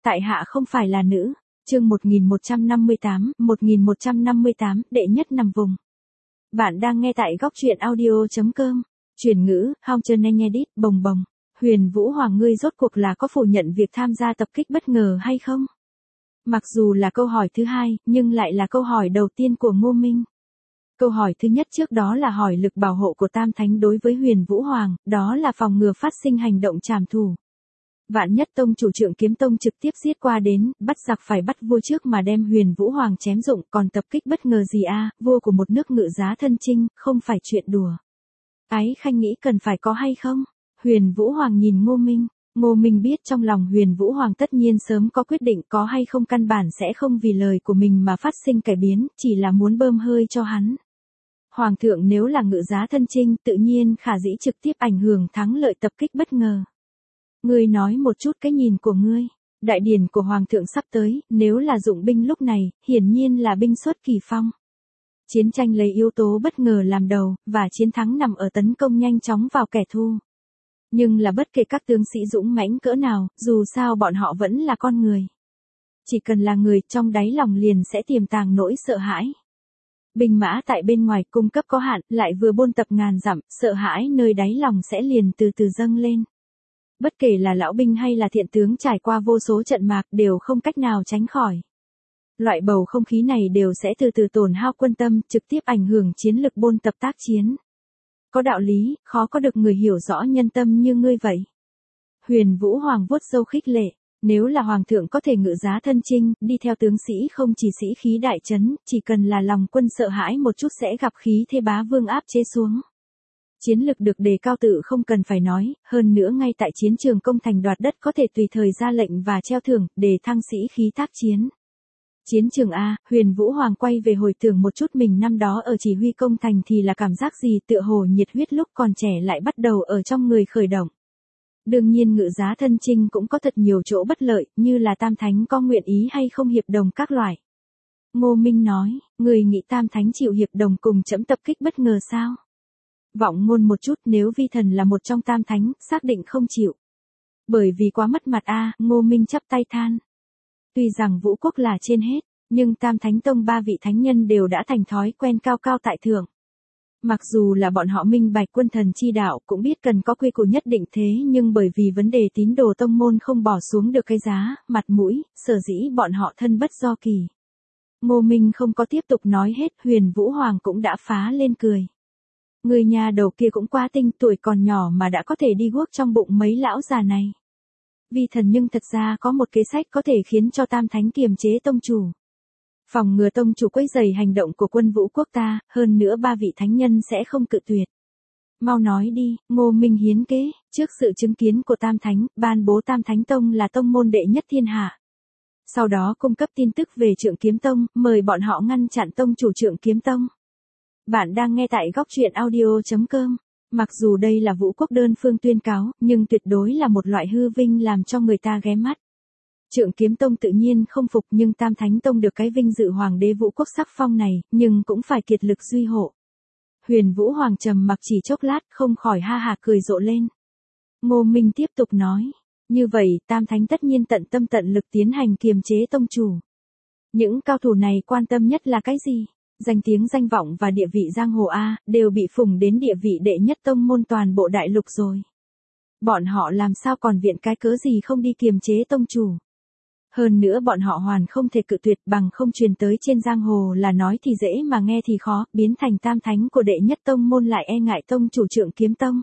tại hạ không phải là nữ. Chương 1158, đệ nhất nằm vùng. Bạn đang nghe tại góc truyện audio.com. Chuyển ngữ, Edit, bồng bồng. Huyền Vũ Hoàng, ngươi rốt cuộc là có phủ nhận việc tham gia tập kích bất ngờ hay không? Mặc dù là câu hỏi thứ hai, nhưng lại là câu hỏi đầu tiên của Ngô Minh. Câu hỏi thứ nhất trước đó là hỏi lực bảo hộ của Tam Thánh đối với Huyền Vũ Hoàng, đó là phòng ngừa phát sinh hành động trảm thủ. Vạn nhất tông chủ Trượng Kiếm Tông trực tiếp giết qua đến, bắt giặc phải bắt vua trước mà đem Huyền Vũ Hoàng chém dụng, còn tập kích bất ngờ gì a, vua của một nước ngự giá thân chinh, không phải chuyện đùa. Ái Khanh nghĩ cần phải có hay không? Huyền Vũ Hoàng nhìn Ngô Minh. Ngô Minh biết trong lòng Huyền Vũ Hoàng tất nhiên sớm có quyết định, có hay không căn bản sẽ không vì lời của mình mà phát sinh cải biến, chỉ là muốn bơm hơi cho hắn. Hoàng thượng nếu là ngự giá thân chinh, tự nhiên khả dĩ trực tiếp ảnh hưởng thắng lợi tập kích bất ngờ. Ngươi nói một chút cái nhìn của ngươi. Đại điển của Hoàng thượng sắp tới, nếu là dụng binh lúc này, hiển nhiên là binh xuất kỳ phong. Chiến tranh lấy yếu tố bất ngờ làm đầu, và chiến thắng nằm ở tấn công nhanh chóng vào kẻ thù. Nhưng là bất kể các tướng sĩ dũng mãnh cỡ nào, dù sao bọn họ vẫn là con người. Chỉ cần là người, trong đáy lòng liền sẽ tiềm tàng nỗi sợ hãi. Binh mã tại bên ngoài cung cấp có hạn, lại vừa bôn tập ngàn dặm, sợ hãi nơi đáy lòng sẽ liền từ từ dâng lên. Bất kể là lão binh hay là thiện tướng trải qua vô số trận mạc đều không cách nào tránh khỏi. Loại bầu không khí này đều sẽ từ từ tổn hao quân tâm, trực tiếp ảnh hưởng chiến lực bôn tập tác chiến. Có đạo lý, khó có được người hiểu rõ nhân tâm như ngươi vậy. Huyền Vũ Hoàng vuốt râu khích lệ, nếu là Hoàng thượng có thể ngự giá thân chinh, đi theo tướng sĩ không chỉ sĩ khí đại trấn, chỉ cần là lòng quân sợ hãi một chút sẽ gặp khí thế bá vương áp chế xuống. Chiến lực được đề cao tự không cần phải nói, hơn nữa ngay tại chiến trường công thành đoạt đất có thể tùy thời ra lệnh và treo thưởng, để thăng sĩ khí tác chiến. Chiến trường A, Huyền Vũ Hoàng quay về hồi tưởng một chút mình năm đó ở chỉ huy công thành thì là cảm giác gì, tựa hồ nhiệt huyết lúc còn trẻ lại bắt đầu ở trong người khởi động. Đương nhiên ngự giá thân chinh cũng có thật nhiều chỗ bất lợi, như là Tam Thánh có nguyện ý hay không hiệp đồng các loại. Ngô Minh nói, người nghĩ Tam Thánh chịu hiệp đồng cùng trẫm tập kích bất ngờ sao? Vọng ngôn một chút, nếu vi thần là một trong Tam Thánh, xác định không chịu. Bởi vì quá mất mặt a, Ngô Minh chắp tay than. Tuy rằng Vũ Quốc là trên hết, nhưng Tam Thánh Tông ba vị thánh nhân đều đã thành thói quen cao cao tại thượng. Mặc dù là bọn họ minh bạch quân thần chi đạo cũng biết cần có quy củ nhất định, thế nhưng bởi vì vấn đề tín đồ tông môn không bỏ xuống được cái giá, mặt mũi, sở dĩ bọn họ thân bất do kỳ. Ngô Minh không có tiếp tục nói hết, Huyền Vũ Hoàng cũng đã phá lên cười. Người nhà đầu kia cũng quá tinh, tuổi còn nhỏ mà đã có thể đi guốc trong bụng mấy lão già này. Vi thần nhưng thật ra có một kế sách có thể khiến cho Tam Thánh kiềm chế tông chủ. Phòng ngừa tông chủ quấy rầy hành động của quân Vũ Quốc ta, hơn nữa ba vị thánh nhân sẽ không cự tuyệt. Mau nói đi, Ngô Minh hiến kế, trước sự chứng kiến của Tam Thánh, ban bố Tam Thánh Tông là tông môn đệ nhất thiên hạ. Sau đó cung cấp tin tức về Trượng Kiếm Tông, mời bọn họ ngăn chặn tông chủ Trượng Kiếm Tông. Bạn đang nghe tại góc truyện audio.com. Mặc dù đây là Vũ Quốc đơn phương tuyên cáo, nhưng tuyệt đối là một loại hư vinh làm cho người ta ghé mắt. Trượng Kiếm Tông tự nhiên không phục, nhưng Tam Thánh Tông được cái vinh dự Hoàng đế Vũ Quốc sắc phong này, nhưng cũng phải kiệt lực duy hộ. Huyền Vũ Hoàng trầm mặc chỉ chốc lát, không khỏi ha hả cười rộ lên. Ngô Minh tiếp tục nói, như vậy Tam Thánh tất nhiên tận tâm tận lực tiến hành kiềm chế tông chủ. Những cao thủ này quan tâm nhất là cái gì? Danh tiếng danh vọng và địa vị giang hồ A, đều bị phủng đến địa vị đệ nhất tông môn toàn bộ đại lục rồi. Bọn họ làm sao còn viện cái cớ gì không đi kiềm chế tông chủ. Hơn nữa bọn họ hoàn không thể cự tuyệt, bằng không truyền tới trên giang hồ là nói thì dễ mà nghe thì khó, biến thành Tam Thánh của đệ nhất tông môn lại e ngại tông chủ Trượng Kiếm Tông.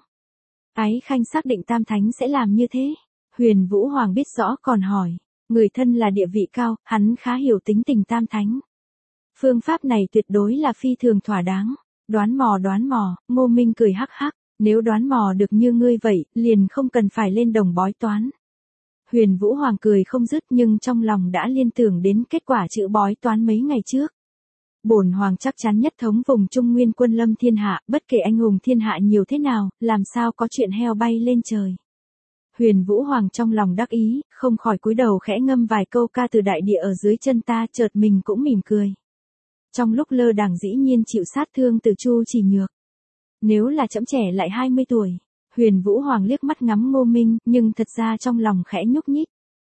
Ái Khanh xác định Tam Thánh sẽ làm như thế. Huyền Vũ Hoàng biết rõ còn hỏi, người thân là địa vị cao, hắn khá hiểu tính tình Tam Thánh. Phương pháp này tuyệt đối là phi thường thỏa đáng. Đoán mò, Ngô Minh cười hắc hắc, nếu đoán mò được như ngươi vậy, liền không cần phải lên đồng bói toán. Huyền Vũ Hoàng cười không dứt, nhưng trong lòng đã liên tưởng đến kết quả chữ bói toán mấy ngày trước. Bổn Hoàng chắc chắn nhất thống vùng Trung Nguyên quân lâm thiên hạ, bất kể anh hùng thiên hạ nhiều thế nào, làm sao có chuyện heo bay lên trời. Huyền Vũ Hoàng trong lòng đắc ý, không khỏi cúi đầu khẽ ngâm vài câu ca từ đại địa ở dưới chân ta, chợt mình cũng mỉm cười. Trong lúc lơ đảng dĩ nhiên chịu sát thương từ Chu Chỉ Nhược. Nếu là trẫm trẻ lại 20 tuổi, Huyền Vũ Hoàng liếc mắt ngắm Ngô Minh, nhưng thật ra trong lòng khẽ nhúc nhích.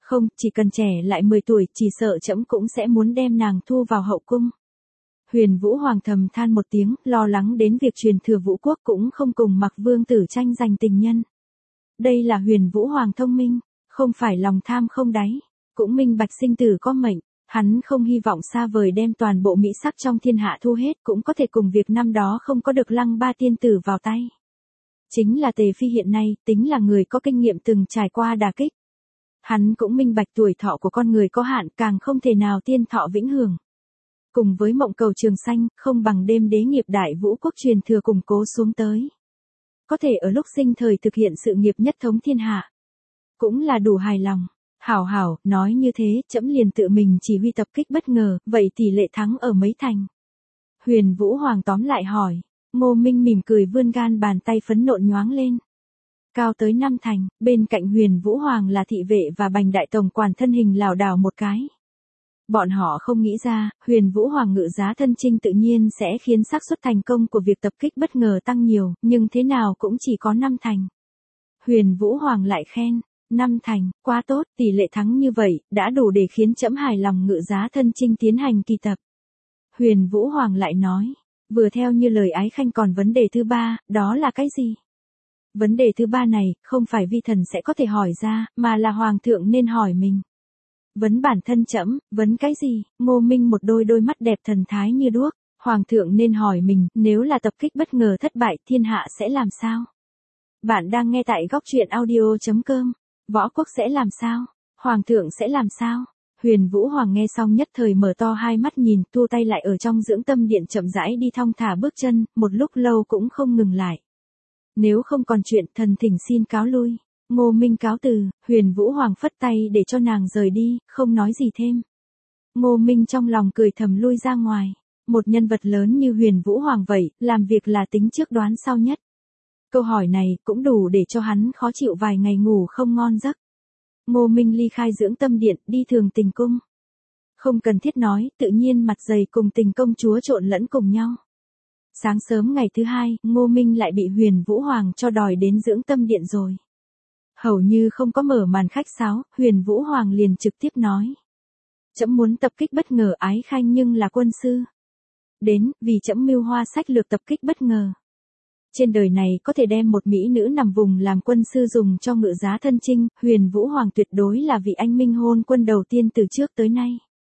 Không, chỉ cần trẻ lại 10 tuổi, chỉ sợ trẫm cũng sẽ muốn đem nàng thu vào hậu cung. Huyền Vũ Hoàng thầm than một tiếng, lo lắng đến việc truyền thừa Vũ quốc cũng không cùng Mặc Vương tử tranh giành tình nhân. Đây là Huyền Vũ Hoàng thông minh, không phải lòng tham không đáy, cũng minh bạch sinh tử có mệnh, hắn không hy vọng xa vời đem toàn bộ mỹ sắc trong thiên hạ thu hết, cũng có thể cùng việc năm đó không có được Lăng Ba tiên tử vào tay. Chính là Tề Phi hiện nay, tính là người có kinh nghiệm từng trải qua đả kích. Hắn cũng minh bạch tuổi thọ của con người có hạn, càng không thể nào tiên thọ vĩnh hưởng. Cùng với mộng cầu trường sanh, không bằng đêm đế nghiệp đại Vũ quốc truyền thừa củng cố xuống tới. Có thể ở lúc sinh thời thực hiện sự nghiệp nhất thống thiên hạ. Cũng là đủ hài lòng. Hảo hảo, nói như thế, trẫm liền tự mình chỉ huy tập kích bất ngờ, vậy tỷ lệ thắng ở mấy thành? Huyền Vũ Hoàng tóm lại hỏi. Ngô Minh mỉm cười vươn gan bàn tay phấn nộn nhoáng lên. Cao tới 5 thành, bên cạnh Huyền Vũ Hoàng là thị vệ và Bành đại tổng quản thân hình lảo đảo một cái. Bọn họ không nghĩ ra, Huyền Vũ Hoàng ngự giá thân chinh tự nhiên sẽ khiến xác suất thành công của việc tập kích bất ngờ tăng nhiều, nhưng thế nào cũng chỉ có 5 thành. Huyền Vũ Hoàng lại khen, 5 thành, quá tốt, tỷ lệ thắng như vậy, đã đủ để khiến trẫm hài lòng ngự giá thân chinh tiến hành kỳ tập. Huyền Vũ Hoàng lại nói, vừa theo như lời ái khanh còn vấn đề thứ 3, đó là cái gì? Vấn đề thứ 3 này, không phải vi thần sẽ có thể hỏi ra, mà là Hoàng thượng nên hỏi mình. Vấn bản thân trẫm, vấn cái gì? Ngô Minh một đôi mắt đẹp thần thái như đuốc. Hoàng thượng nên hỏi mình, nếu là tập kích bất ngờ thất bại, thiên hạ sẽ làm sao? Bạn đang nghe tại góc truyện audio.com. Võ quốc sẽ làm sao? Hoàng thượng sẽ làm sao? Huyền Vũ Hoàng nghe xong nhất thời mở to hai mắt nhìn, thu tay lại ở trong dưỡng tâm điện chậm rãi đi thong thả bước chân, một lúc lâu cũng không ngừng lại. Nếu không còn chuyện, thần thỉnh xin cáo lui. Ngô Minh cáo từ, Huyền Vũ Hoàng phất tay để cho nàng rời đi, không nói gì thêm. Ngô Minh trong lòng cười thầm lui ra ngoài. Một nhân vật lớn như Huyền Vũ Hoàng vậy, làm việc là tính trước đoán sau nhất. Câu hỏi này cũng đủ để cho hắn khó chịu vài ngày ngủ không ngon giấc. Ngô Minh ly khai dưỡng tâm điện, đi Thường Tình cung. Không cần thiết nói, tự nhiên mặt dày cùng Tình công chúa trộn lẫn cùng nhau. Sáng sớm ngày thứ 2, Ngô Minh lại bị Huyền Vũ Hoàng cho đòi đến dưỡng tâm điện rồi. Hầu như không có mở màn khách sáo, Huyền Vũ Hoàng liền trực tiếp nói. Trẫm muốn tập kích bất ngờ ái khanh nhưng là quân sư. Đến, vì trẫm mưu hoa sách lược tập kích bất ngờ. Trên đời này có thể đem một mỹ nữ nằm vùng làm quân sư dùng cho ngự giá thân chinh, Huyền Vũ Hoàng tuyệt đối là vị anh minh hôn quân đầu tiên từ trước tới nay.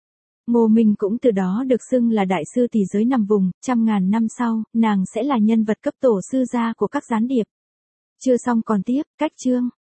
Ngô Minh cũng từ đó được xưng là đại sư tỷ giới nằm vùng, trăm ngàn năm sau, nàng sẽ là nhân vật cấp tổ sư gia của các gián điệp. Chưa xong còn tiếp, cách chương.